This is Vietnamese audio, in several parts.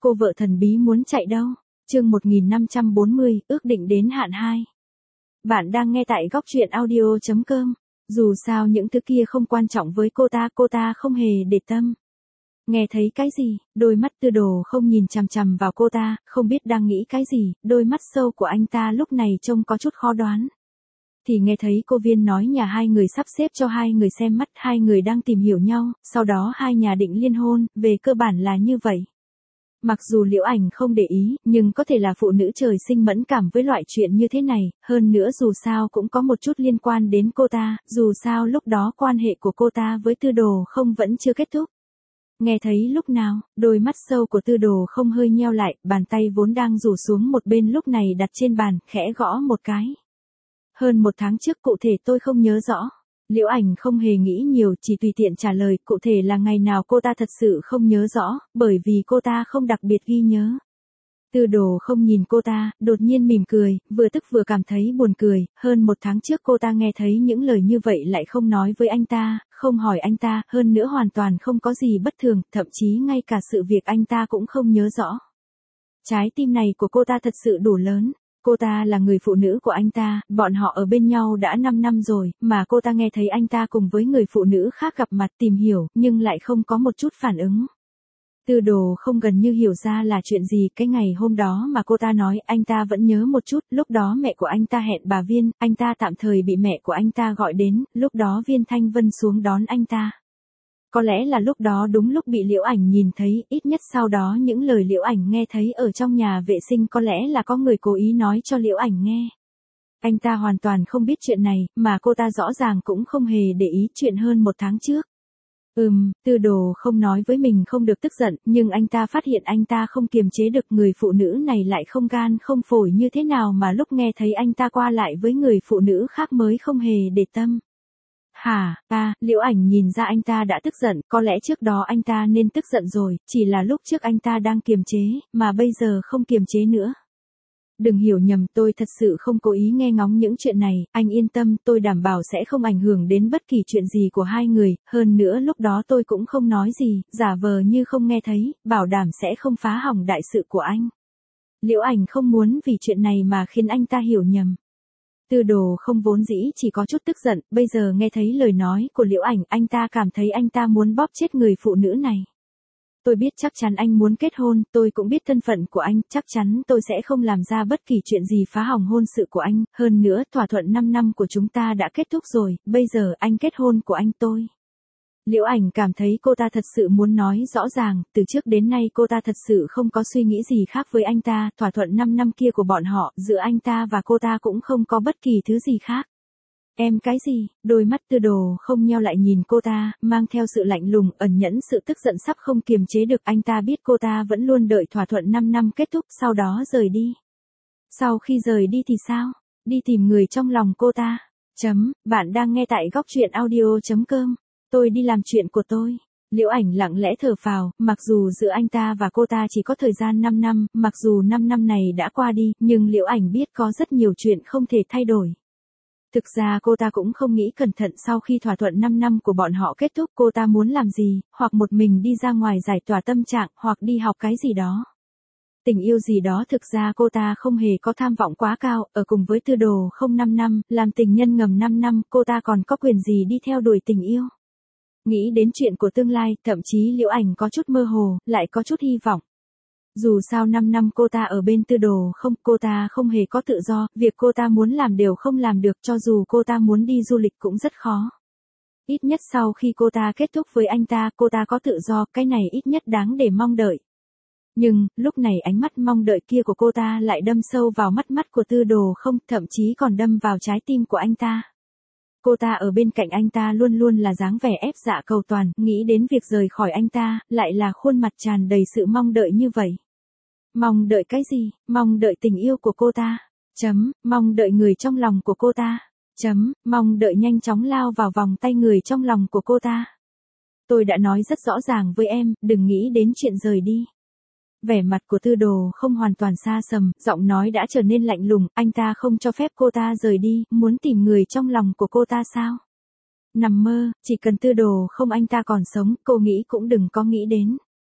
cô vợ thần bí muốn chạy đâu? Chương 1540, ước định đến hạn 2. Bạn đang nghe tại góc truyện audio.com. Dù sao những thứ kia không quan trọng với cô ta không hề để tâm. Nghe thấy cái gì, đôi mắt Tư Đồ không nhìn chằm chằm vào cô ta, không biết đang nghĩ cái gì, đôi mắt sâu của anh ta lúc này trông có chút khó đoán. Thì nghe thấy cô Viên nói nhà hai người sắp xếp cho hai người xem mắt, hai người đang tìm hiểu nhau, sau đó hai nhà định liên hôn, về cơ bản là như vậy. Mặc dù Liễu Ảnh không để ý, nhưng có thể là phụ nữ trời sinh mẫn cảm với loại chuyện như thế này, hơn nữa dù sao cũng có một chút liên quan đến cô ta, dù sao lúc đó quan hệ của cô ta với Tư Đồ không vẫn chưa kết thúc. Nghe thấy lúc nào, đôi mắt sâu của Tư Đồ không hơi nheo lại, bàn tay vốn đang rủ xuống một bên lúc này đặt trên bàn, khẽ gõ một cái. Hơn 1 tháng trước cụ thể tôi không nhớ rõ. Liễu Ảnh không hề nghĩ nhiều, chỉ tùy tiện trả lời, cụ thể là ngày nào cô ta thật sự không nhớ rõ, bởi vì cô ta không đặc biệt ghi nhớ. Tư Đồ không nhìn cô ta, đột nhiên mỉm cười, vừa tức vừa cảm thấy buồn cười, hơn 1 tháng trước cô ta nghe thấy những lời như vậy lại không nói với anh ta, không hỏi anh ta, hơn nữa hoàn toàn không có gì bất thường, thậm chí ngay cả sự việc anh ta cũng không nhớ rõ. Trái tim này của cô ta thật sự đủ lớn. Cô ta là người phụ nữ của anh ta, bọn họ ở bên nhau đã 5 năm rồi, mà cô ta nghe thấy anh ta cùng với người phụ nữ khác gặp mặt tìm hiểu, nhưng lại không có một chút phản ứng. Tư Đồ không gần như hiểu ra là chuyện gì, cái ngày hôm đó mà cô ta nói anh ta vẫn nhớ một chút, lúc đó mẹ của anh ta hẹn bà Viên, anh ta tạm thời bị mẹ của anh ta gọi đến, lúc đó Viên Thanh Vân xuống đón anh ta. Có lẽ là lúc đó đúng lúc bị Liễu Ảnh nhìn thấy, ít nhất sau đó những lời Liễu Ảnh nghe thấy ở trong nhà vệ sinh có lẽ là có người cố ý nói cho Liễu Ảnh nghe. Anh ta hoàn toàn không biết chuyện này, mà cô ta rõ ràng cũng không hề để ý chuyện hơn 1 tháng trước. Tư Đồ không nói với mình không được tức giận, nhưng anh ta phát hiện anh ta không kiềm chế được, người phụ nữ này lại không gan không phổi như thế nào mà lúc nghe thấy anh ta qua lại với người phụ nữ khác mới không hề để tâm. Hả, Liễu Ảnh nhìn ra anh ta đã tức giận, có lẽ trước đó anh ta nên tức giận rồi, chỉ là lúc trước anh ta đang kiềm chế, mà bây giờ không kiềm chế nữa. Đừng hiểu nhầm, tôi thật sự không cố ý nghe ngóng những chuyện này, anh yên tâm, tôi đảm bảo sẽ không ảnh hưởng đến bất kỳ chuyện gì của hai người, hơn nữa lúc đó tôi cũng không nói gì, giả vờ như không nghe thấy, bảo đảm sẽ không phá hỏng đại sự của anh. Liễu Ảnh không muốn vì chuyện này mà khiến anh ta hiểu nhầm. Tư Đồ không vốn dĩ chỉ có chút tức giận, bây giờ nghe thấy lời nói của Liễu Ảnh, anh ta cảm thấy anh ta muốn bóp chết người phụ nữ này. Tôi biết chắc chắn anh muốn kết hôn, tôi cũng biết thân phận của anh, chắc chắn tôi sẽ không làm ra bất kỳ chuyện gì phá hỏng hôn sự của anh, hơn nữa thỏa thuận 5 năm của chúng ta đã kết thúc rồi, bây giờ anh kết hôn của anh tôi. Liễu Ảnh cảm thấy cô ta thật sự muốn nói rõ ràng, từ trước đến nay cô ta thật sự không có suy nghĩ gì khác với anh ta, thỏa thuận 5 năm kia của bọn họ, giữa anh ta và cô ta cũng không có bất kỳ thứ gì khác. Em cái gì? Đôi mắt Tư Đồ không nheo lại nhìn cô ta, mang theo sự lạnh lùng, ẩn nhẫn sự tức giận sắp không kiềm chế được, anh ta biết cô ta vẫn luôn đợi thỏa thuận 5 năm kết thúc, sau đó rời đi. Sau khi rời đi thì sao? Đi tìm người trong lòng cô ta. Bạn đang nghe tại góc truyện audio.com. Tôi đi làm chuyện của tôi. Liễu Ảnh lặng lẽ thở phào, mặc dù giữa anh ta và cô ta chỉ có thời gian 5 năm, mặc dù 5 năm này đã qua đi, nhưng Liễu Ảnh biết có rất nhiều chuyện không thể thay đổi. Thực ra cô ta cũng không nghĩ cẩn thận, sau khi thỏa thuận 5 năm của bọn họ kết thúc cô ta muốn làm gì, hoặc một mình đi ra ngoài giải tỏa tâm trạng, hoặc đi học cái gì đó. Tình yêu gì đó thực ra cô ta không hề có tham vọng quá cao, ở cùng với Tư Đồ không 5 năm, làm tình nhân ngầm 5 năm, cô ta còn có quyền gì đi theo đuổi tình yêu. Nghĩ đến chuyện của tương lai, thậm chí Liễu Ảnh có chút mơ hồ, lại có chút hy vọng. Dù sao 5 năm cô ta ở bên Tư Đồ không, cô ta không hề có tự do, việc cô ta muốn làm đều không làm được, cho dù cô ta muốn đi du lịch cũng rất khó. Ít nhất sau khi cô ta kết thúc với anh ta, cô ta có tự do, cái này ít nhất đáng để mong đợi. Nhưng, lúc này ánh mắt mong đợi kia của cô ta lại đâm sâu vào mắt của Tư Đồ không, thậm chí còn đâm vào trái tim của anh ta. Cô ta ở bên cạnh anh ta luôn luôn là dáng vẻ ép dạ cầu toàn, nghĩ đến việc rời khỏi anh ta, lại là khuôn mặt tràn đầy sự mong đợi như vậy. Mong đợi cái gì? Mong đợi tình yêu của cô ta. Mong đợi người trong lòng của cô ta. Mong đợi nhanh chóng lao vào vòng tay người trong lòng của cô ta. Tôi đã nói rất rõ ràng với em, đừng nghĩ đến chuyện rời đi. Vẻ mặt của Tư Đồ không hoàn toàn xa sầm, giọng nói đã trở nên lạnh lùng, anh ta không cho phép cô ta rời đi, muốn tìm người trong lòng của cô ta sao? Nằm mơ, chỉ cần Tư Đồ không anh ta còn sống, cô nghĩ cũng đừng có nghĩ đến.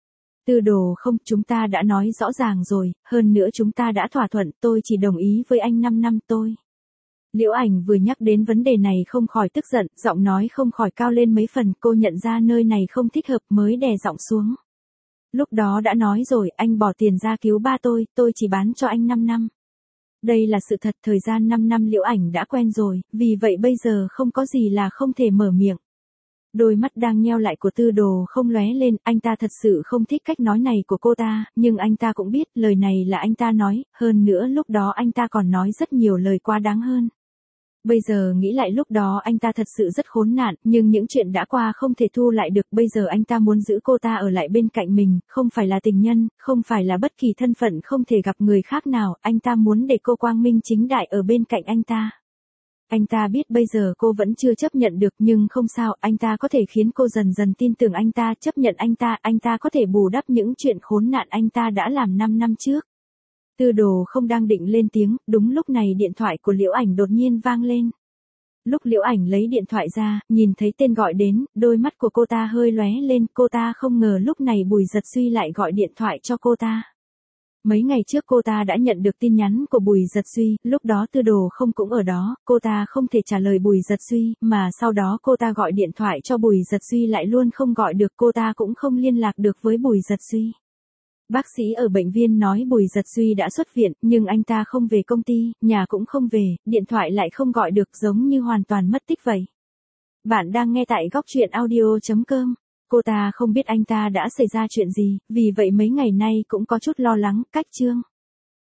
Tư Đồ không, chúng ta đã nói rõ ràng rồi, hơn nữa chúng ta đã thỏa thuận, tôi chỉ đồng ý với anh 5 năm tôi. Liễu Ảnh vừa nhắc đến vấn đề này không khỏi tức giận, giọng nói không khỏi cao lên mấy phần, cô nhận ra nơi này không thích hợp mới đè giọng xuống. Lúc đó đã nói rồi, anh bỏ tiền ra cứu ba tôi chỉ bán cho anh 5 năm. Đây là sự thật, thời gian 5 năm Liễu Ảnh đã quen rồi, vì vậy bây giờ không có gì là không thể mở miệng. Đôi mắt đang nheo lại của Tư Đồ không lóe lên, anh ta thật sự không thích cách nói này của cô ta, nhưng anh ta cũng biết lời này là anh ta nói, hơn nữa lúc đó anh ta còn nói rất nhiều lời quá đáng hơn. Bây giờ nghĩ lại lúc đó anh ta thật sự rất khốn nạn, nhưng những chuyện đã qua không thể thu lại được, bây giờ anh ta muốn giữ cô ta ở lại bên cạnh mình, không phải là tình nhân, không phải là bất kỳ thân phận không thể gặp người khác nào, anh ta muốn để cô quang minh chính đại ở bên cạnh anh ta. Anh ta biết bây giờ cô vẫn chưa chấp nhận được nhưng không sao, anh ta có thể khiến cô dần dần tin tưởng anh ta, chấp nhận anh ta có thể bù đắp những chuyện khốn nạn anh ta đã làm 5 năm trước. Tư Đồ không đang định lên tiếng, đúng lúc này điện thoại của Liễu Ảnh đột nhiên vang lên. Lúc Liễu Ảnh lấy điện thoại ra, nhìn thấy tên gọi đến, đôi mắt của cô ta hơi lóe lên, cô ta không ngờ lúc này Bùi Giật Suy lại gọi điện thoại cho cô ta. Mấy ngày trước cô ta đã nhận được tin nhắn của Bùi Giật Suy, lúc đó Tư Đồ không cũng ở đó, cô ta không thể trả lời Bùi Giật Suy, mà sau đó cô ta gọi điện thoại cho Bùi Giật Suy lại luôn không gọi được, cô ta cũng không liên lạc được với Bùi Giật Suy. Bác sĩ ở bệnh viện nói Bùi Giật Suy đã xuất viện, nhưng anh ta không về công ty, nhà cũng không về, điện thoại lại không gọi được, giống như hoàn toàn mất tích vậy. Bạn đang nghe tại Góc Chuyện Audio.com. Cô ta không biết anh ta đã xảy ra chuyện gì, vì vậy mấy ngày nay cũng có chút lo lắng, cách chương.